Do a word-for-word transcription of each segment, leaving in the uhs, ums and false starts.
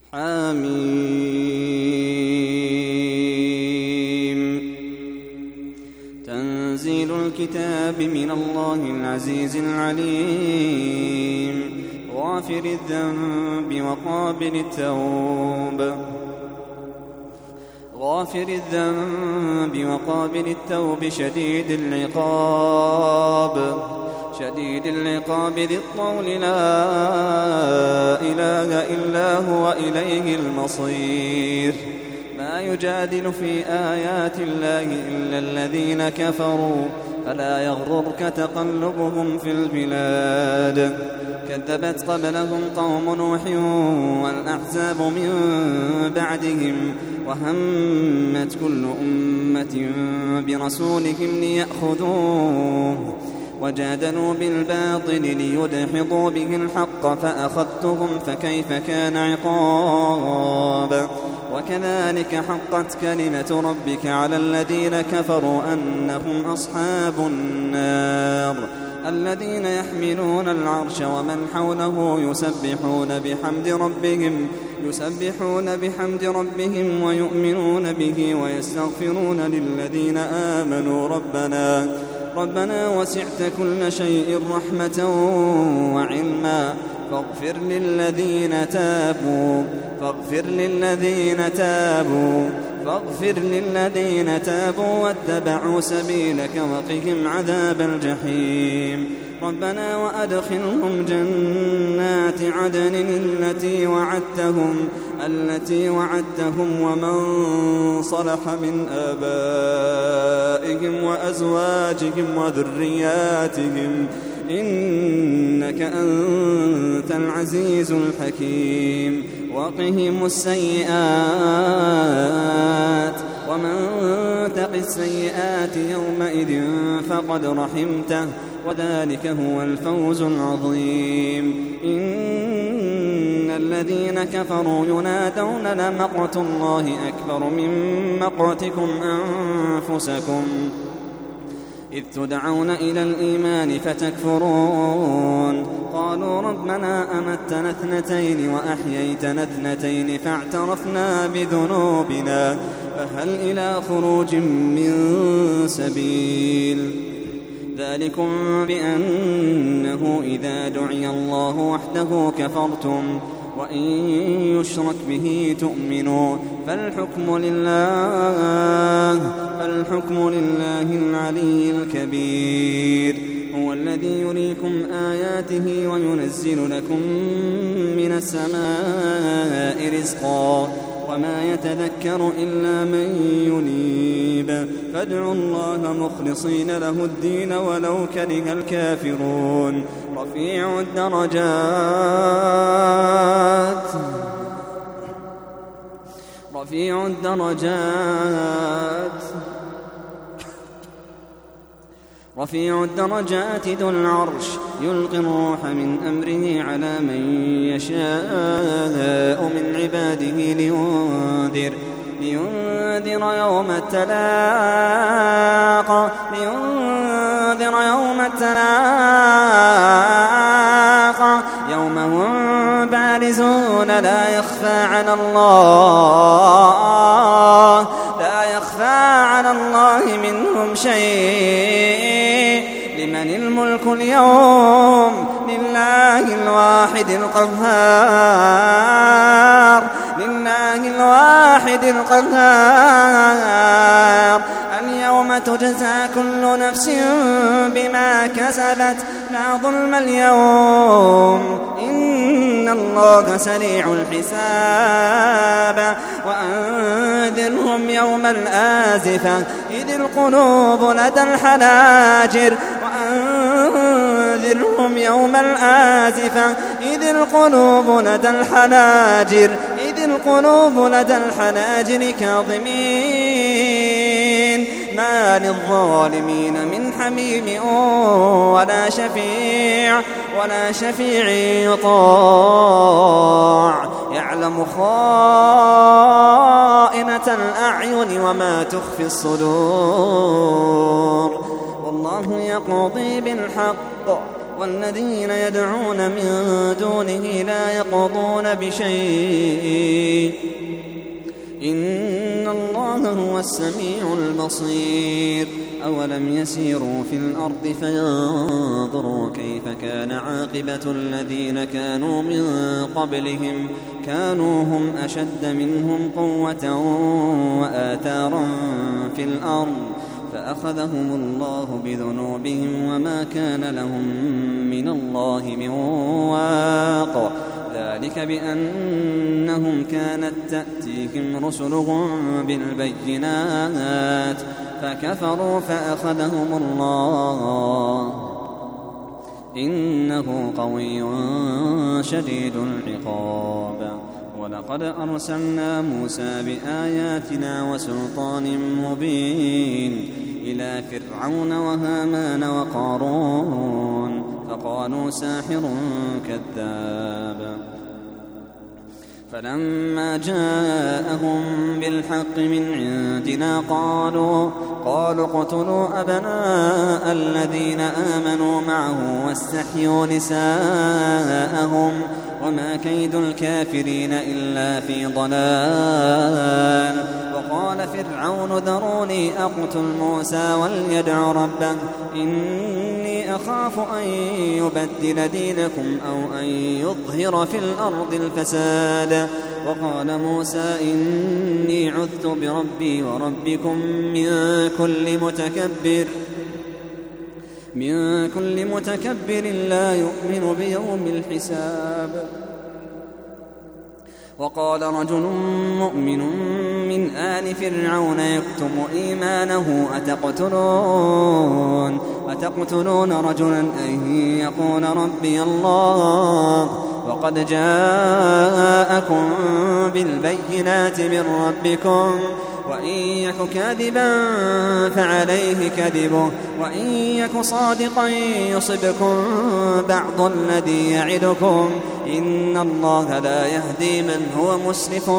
حميم. تنزيل الكتاب من الله العزيز العليم غافر الذنب وقابل التوب غافر الذنب وقابل التوب شديد العقاب شديد العقاب ذي الطول لا إله إلا هو إليه المصير. ما يجادل في آيات الله إلا الذين كفروا فلا يغررك تقلبهم في البلاد. كذبت قبلهم قوم نوح والأحزاب من بعدهم وهمت كل أمة برسولهم ليأخذوه وجادلوا بالباطل ليدحضوا به الحق فأخذتهم فكيف كان عقاب. وكذلك حقت كلمة ربك على الذين كفروا أنهم أصحاب النار الذين يحملون العرش ومن حوله يسبحون بحمد ربهم يسبحون بحمد ربهم ويؤمنون به ويستغفرون للذين آمنوا ربنا ربنا وسعت كل شيء رحمة وعلما فاغفر للذين تابوا فاغفر للذين تابوا فاغفر للذين تابوا واتبعوا سبيلك وقهم عذاب الجحيم. ربنا وأدخلهم جنات عدن التي وعدتهم التي وعدتهم ومن صلح من آبائهم وأزواجهم وذرياتهم إنك أنت العزيز الحكيم. وقهم السيئات ومن تق السيئات يومئذ فقد رحمته وذلك هو الفوز العظيم. إن الذين كفروا ينادون لمقت الله أكبر من مقتكم أنفسكم إذ تدعون إلى الإيمان فتكفرون. قالوا ربنا أمتنا اثنتين وأحييتنا اثنتين فاعترفنا بذنوبنا فهل إلى خروج من سبيل. ذلكم بأنه إذا دعي الله وحده كفرتم وإن يشرك به تؤمنوا فالحكم لله فالحكم لله العلي الكبير. هو الذي يريكم آياته وينزل لكم من السماء رزقا وما يتذكر إلا من ينيب فادعوا الله مخلصين له الدين ولو كره الكافرون. رفيع الدرجات رفيع الدرجات رفيع الدرجات ذو العرش يلقي الروح من أمره على من يشاء من عباده لينذر لينذر يوم التلاق لينذر يوم التلاق يوم هم بارزون لا يخفى على الله لا يخفى على الله منهم شيء. لمن الملك اليوم لله الواحد القهار لله الواحد القهار. اليوم تجزى كل نفس بما كسبت لا ظلم اليوم إن الله سريع الحساب. وأنذرهم يوم الآزفة إذ القلوب لدى الحناجر وأنذرهم يوم الآزفة إذ القلوب لدى الحناجر إذ القلوب لدى الحناجر كاظمين ما للظالمين من حميم ولا شفيع ولا شفيع يطاع. يعلم خائنة الأعين وما تخفي الصدور والله يقضي بالحق والذين يدعون من دونه لا يقضون بشيء وهو السميع البصير. أولم يسيروا في الأرض فينظروا كيف كان عاقبة الذين كانوا من قبلهم كانوا هم أشد منهم قوة وآثارا في الأرض فأخذهم الله بذنوبهم وما كان لهم من الله من واق. ذلك بأنهم كانت تأتيهم رسلهم بالبينات فكفروا فأخذهم الله إنه قوي شديد العقاب. ولقد أرسلنا موسى بآياتنا وسلطان مبين إلى فرعون وهامان وقارون فقالوا ساحر كذاب. فلما جاءهم بالحق من عندنا قالوا قالوا اقتلوا أبناء الذين آمنوا معه واستحيوا نساءهم وما كيد الكافرين إلا في ضلال. وقال فرعون ذروني أقتل موسى وليدع ربه إني أخاف أن يبدل دينكم أو أن يظهر في الأرض الفساد. وقال موسى إني عذت بربي وربكم من كل متكبر من كل متكبر لا يؤمن بيوم الحساب. وقال رجل مؤمن من آل فرعون يكتم إيمانه أتقتلون أتقتلون رجلا أن يقول ربي الله وقد جاءكم بالبينات من ربكم وإن يك كاذبا فعليه كذبه وإن يك صادقا يصبكم بعض الذي يعدكم إن الله لا يهدي من هو مسرف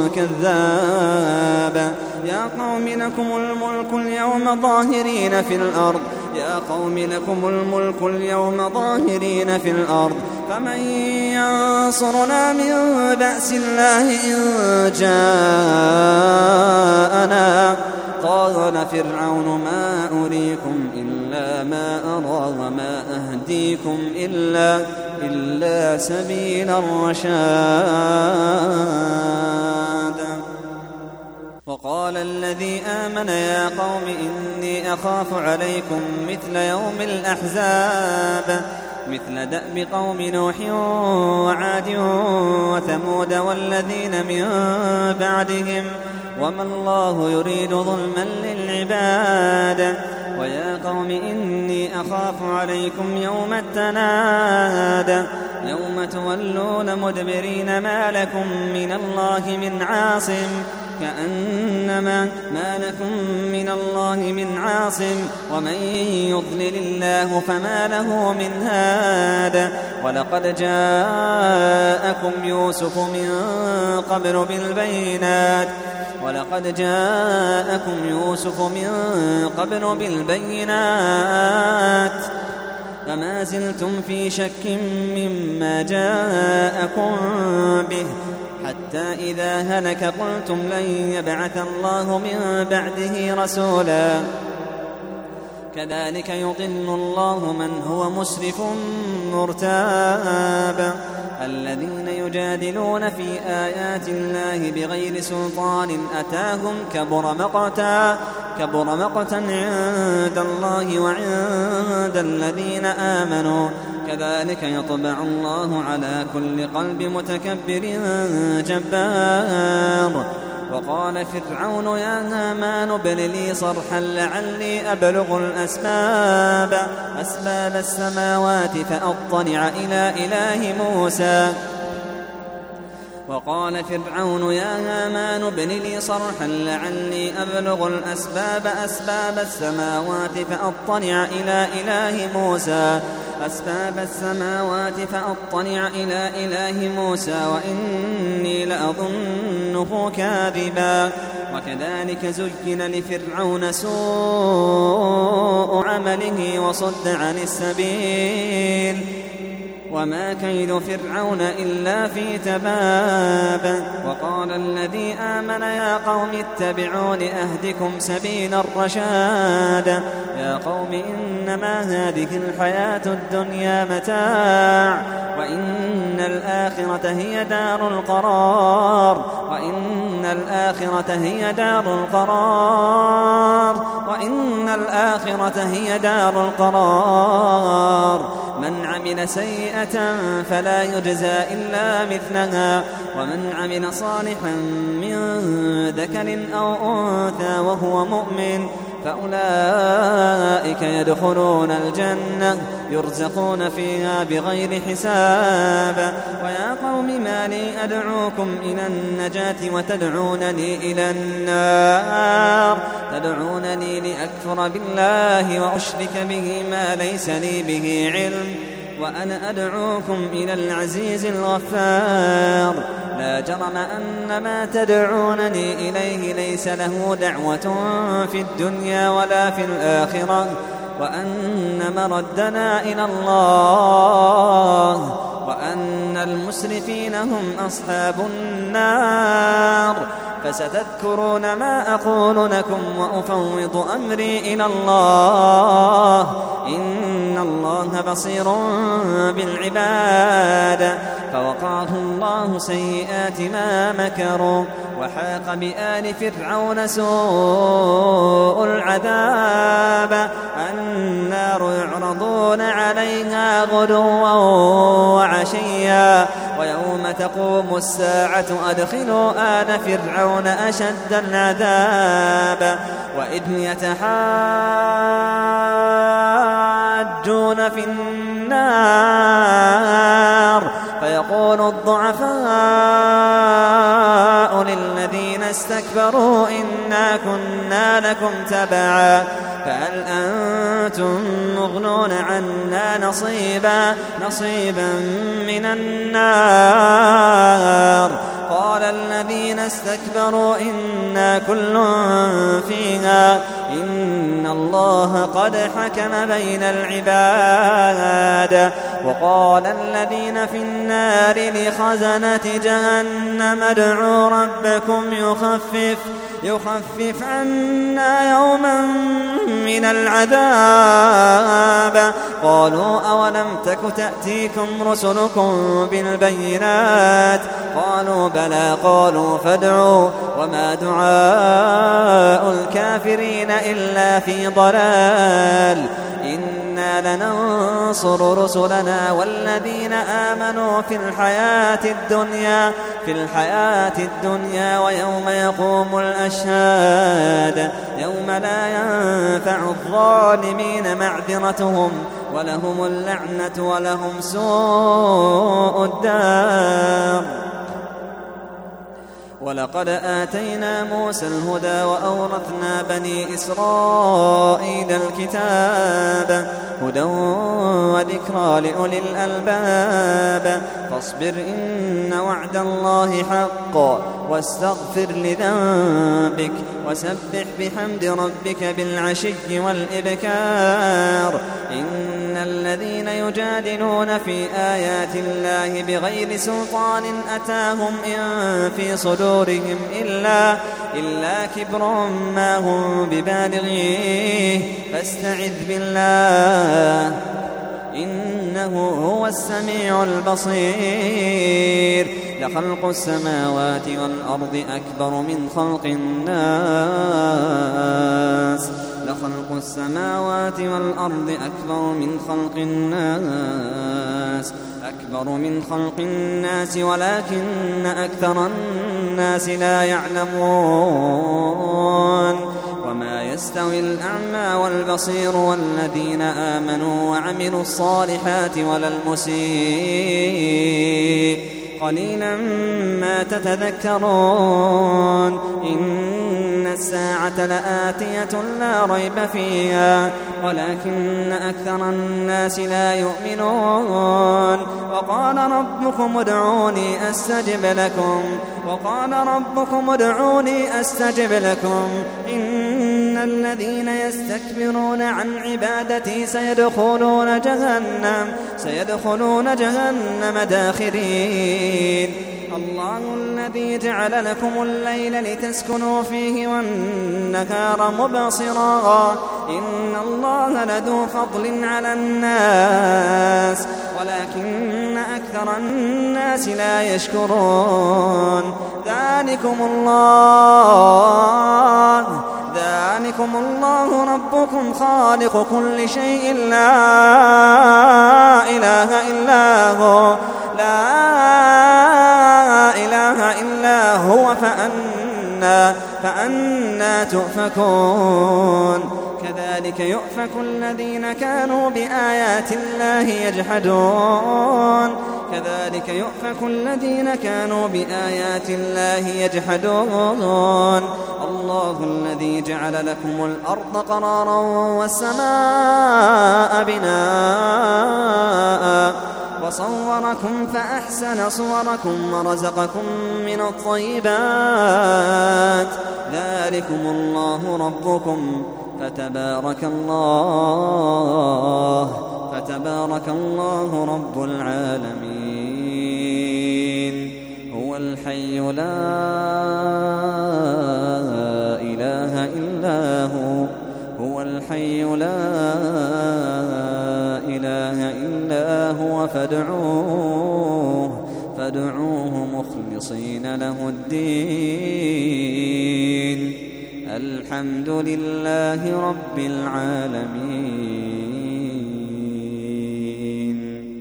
كذاب. يا قوم لكم الملك اليوم ظاهرين في الأرض يا قوم لكم الملك اليوم ظاهرين في الأرض فمن ينصرنا من بأس الله إن جاءنا. قال فرعون ما أريكم إلا ما أرى وما أهديكم إلا, إلا سبيل الرشاد. وقال الذي آمن يا قوم إني أخاف عليكم مثل يوم الأحزاب مثل دأب قوم نوح وعاد وثمود والذين من بعدهم وما الله يريد ظلما للعباد. ويا قوم إني أخاف عليكم يوم التناد يوم تولون مدبرين ما لكم من الله من عاصم كأنما ما لكم من الله من عاصم ومن يضلل الله فما له من هاد. ولقد جاءكم يوسف من قبل بالبينات ولقد جاءكم يوسف من قبل بالبينات فما زلتم في شك مما جاءكم به حتى إذا هلك قلتم لن يبعث الله من بعده رسولا. كذلك يضل الله من هو مسرف مرتاب. الذين يجادلون في آيات الله بغير سلطان أتاهم كبر مقتا كبر مقتا عند الله وعند الذين آمنوا كذلك يطبع الله على كل قلب متكبر جبار. وقال فرعون يا هامان ابن لي صرحا لعلي أبلغ الأسباب أسباب السماوات فأطلع إلى إله موسى. وقال فرعون يا هامان ابن لي صرحا لعلي أبلغ الأسباب أسباب السماوات فأطلع إلى إله موسى أسباب السماوات فأطلع إلى إله موسى وإني لأظنه كاذبا. وكذلك زين لفرعون سوء عمله وصد عن السبيل وما كيد فرعون إلا في تباب. وقال الذي آمن يا قوم اتبعون أهدكم سبيل الرشاد. يا قوم إنما هذه الحياة الدنيا متاع وإن الآخرة هي دار القرار وإن الآخرة هي دار القرار وإن الآخرة هي دار القرار. من عمل سيئة فلا يجزى إلا مثلها ومن عمل صالحا من ذكر أو أنثى وهو مؤمن فأولئك يدخلون الجنة يرزقون فيها بغير حساب. ويا قوم ما لي أدعوكم إلى النجاة وتدعونني إلى النار تدعونني لأكفر بالله وأشرك به ما ليس لي به علم وأنا أدعوكم إلى العزيز الغفار. لا جرم أن ما تدعونني إليه ليس له دعوة في الدنيا ولا في الآخرة وأن مردنا إلى الله وأن المسرفين هم أصحاب النار. فستذكرون ما أقول لكم وأفوض أمري إلى الله إن الله بصير بالعباد. فوقاه الله سيئات ما مكروا وحاق بآل فرعون سوء العذاب. النار يعرضون عليها غدوا وعشيا ويوم تقوم الساعة أدخلوا آل فرعون أشد العذاب. وإذ يتحاجون في النار فيقول الضعفاء للذين استكبروا إنا كنا لكم تبعا فهل أنتم مغنون عنا نصيبا نصيبا من النار. قال الذين استكبروا إنا كل فيها إن الله قد حكم بين العباد. وقال الذين في النار لخزنة جهنم ادعوا ربكم يخفف يخفف عنا يوما من العذاب. قالوا أولم تك تأتيكم رسلكم بالبينات قالوا بلى قالوا فادعوا وما دعاء الكافرين إلا في ضلال. إنا لننصر رسلنا والذين آمنوا في الحياة الدنيا في الحياة الدنيا ويوم يقوم الأشهاد يوم لا ينفع الظالمين معذرتهم ولهم اللعنة ولهم سوء الدار. ولقد آتينا موسى الهدى وأورثنا بني إسرائيل الكتاب هدى وذكرى لأولي الألباب. فاصبر إن وعد الله حق واستغفر لذنبك وسبح بحمد ربك بالعشي والإبكار. إن الذين يجادلون في آيات الله بغير سلطان أتاهم إن في صدورهم إلا, إلا كبر ما هم ببالغيه فاستعذ بالله إنه هو السميع البصير. لخلق السماوات والأرض أكبر من خلق الناس لخلق السماوات والأرض أكبر من خلق الناس أكبر من خلق الناس ولكن أكثر الناس لا يعلمون. وما يستوي الأعمى والبصير والذين آمنوا وعملوا الصالحات ولا المسيء قليلا ما تتذكرون. إن الساعة لآتية لا ريب فيها ولكن أكثر الناس لا يؤمنون. وقال ربكم ادعوني أستجب لكم وقال ربكم ادعوني أستجب لكم إن الذين يستكبرون عن عبادتي سيدخلون جهنم سيدخلون جهنم داخرين الله الذي جعل لكم الليل لتسكنوا فيه والنهار مبصرا إن الله لذو فضل على الناس ولكن أكثر الناس لا يشكرون ذلكم الله ذلكم الله ربكم خالق كل شيء لا إله إلا هو لا إله إلا هو فأنا فأنا تؤفكون كذلك يؤفك الذين كانوا بآيات الله يجحدون كذلك يؤفك الذين كانوا بآيات الله يجحدون الله الذي جعل لكم الأرض قرارا والسماء بناء وصوركم فأحسن صوركم ورزقكم من الطيبات ذلكم الله ربكم فتبارك الله فتبارك الله رب العالمين هو الحي لا إله إلا هو هو الحي لا إله إلا هو فادعوه فادعوه مخلصين له الدين الحمد لله رب العالمين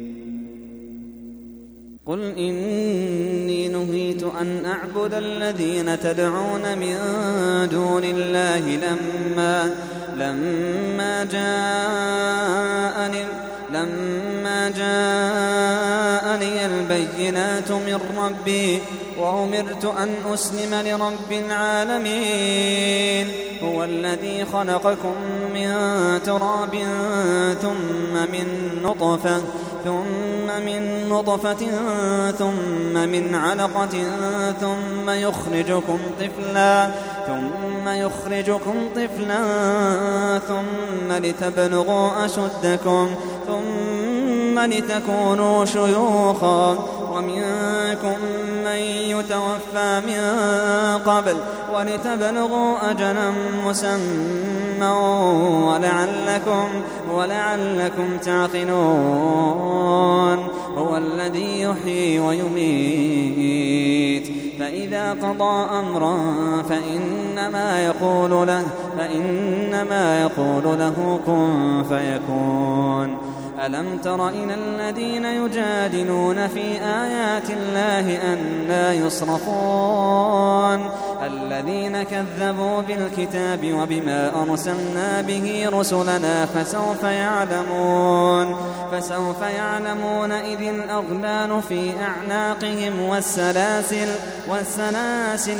قل إني نهيت أن أعبد الذين تدعون من دون الله لما لما جاءني لما جاءني البينات من ربي وأمرت أن أسلم لرب العالمين هو الذي خلقكم من تراب ثم من نطفة ثم من نطفة ثم من علقة ثم يخرجكم طفلا ثم يخرجكم طفلا ثم لتبلغوا أشدكم ثم لتكونوا شيوخا ومنكم من يتوفى من قبل ولتبلغوا أجلا مسمى ولعلكم ولعلكم تعقلون هو الذي يحيي ويميت فإذا قضى أمرا فإنما يقول له فإنما يقول له كن فيكون ألم تر إلى الذين يجادلون في آيات الله أنى يصرفون الذين كذبوا بالكتاب وبما أرسلنا به رسلنا فسوف يعلمون فسوف يعلمون إذ الأغلال في أعناقهم والسلاسل والسلاسل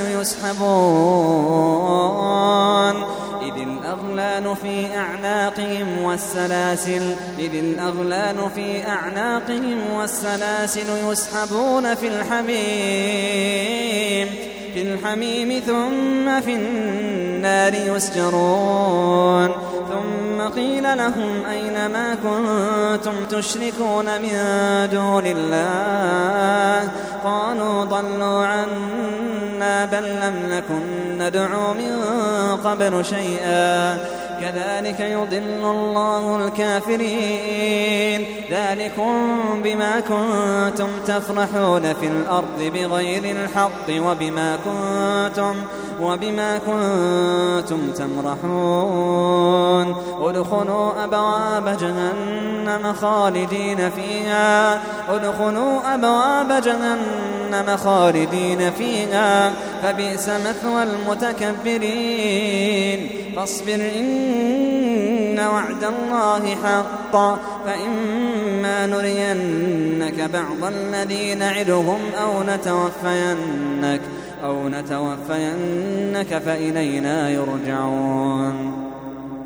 يسحبون إذ الأغلال في أعناقهم والسلاسل إذ الأغلال في أعناقهم والسلاسل يسحبون في الحميم في الحميم ثم في النار يسجرون ثم قيل لهم أين ما كنتم تشركون من دون الله قالوا ضلوا عنا بل لم نكن ندعو من قبل شيئا كذلك يضل الله الكافرين ذلكم بما كنتم تفرحون في الأرض بغير الحق وبما كنتم وبما كنتم تمرحون ادخلوا أبواب جهنم خالدين فيها ادخلوا أبواب جهنم خالدين فيها فبئس مثوى المتكبرين فاصبر إن وعد الله حق فإما نرينك بعض الذي نعدهم أو نتوفينك أو نتوفينك فإلينا يرجعون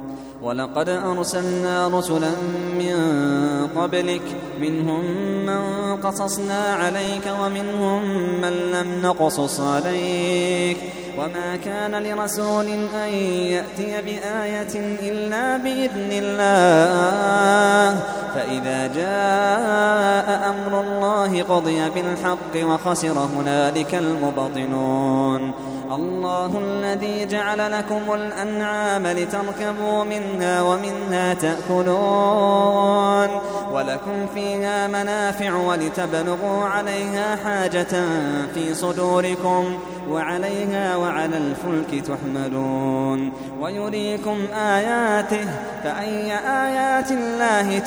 ولقد أرسلنا رسلا من قبلك منهم من قصصنا عليك ومنهم من لم نقصص عليك وما كان لرسول أن يأتي بآية إلا بإذن الله فإذا جاء أمر الله قضي بالحق وخسر هنالك المبطلون. الله الذي جعل لكم الأنعام لتركبوا منها ومنها تأكلون ولكم فيها منافع ولتبلغوا عليها حاجة في صدوركم وعليها وعلى الفلك تحملون ويريكم آياته فأي آيات الله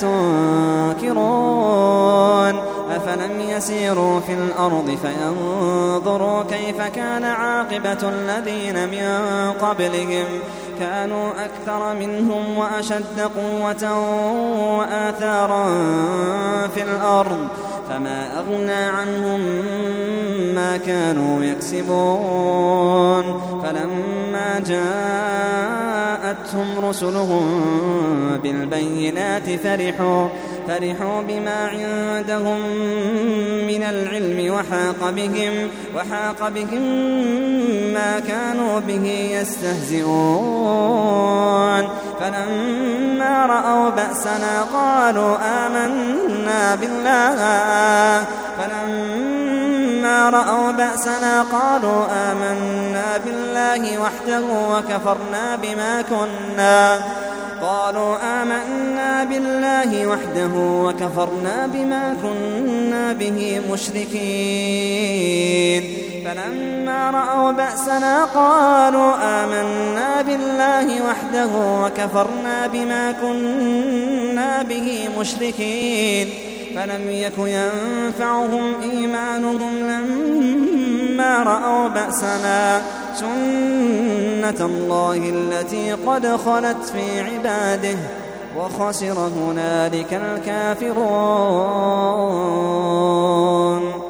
تنكرون أفلم يسيروا في الأرض فينظروا كيف كان عاقبة الذين من قبلهم كانوا أكثر منهم وأشد قوة وآثارا في الأرض فما أغنى عنهم ما كانوا يكسبون فلما جاءتهم رسلهم بالبينات فرحوا فرحوا بما عندهم من العلم وحاق بهم وحاق بهم ما كانوا به يستهزئون فلما رأوا بأسنا قالوا آمنا بالله فلما رأوا بأسنا قالوا آمنا بالله وحده وكفرنا بما كنا قالوا آمنا بالله وحده وكفرنا بما كنا به مشركين فلما رأوا بأسنا قالوا آمنا بالله وحده وكفرنا بما كنا به مشركين فلم يك ينفعهم إيمانهم لما رأوا بأسنا سنة الله التي قد خلت في عباده وخسر هنالك الكافرون.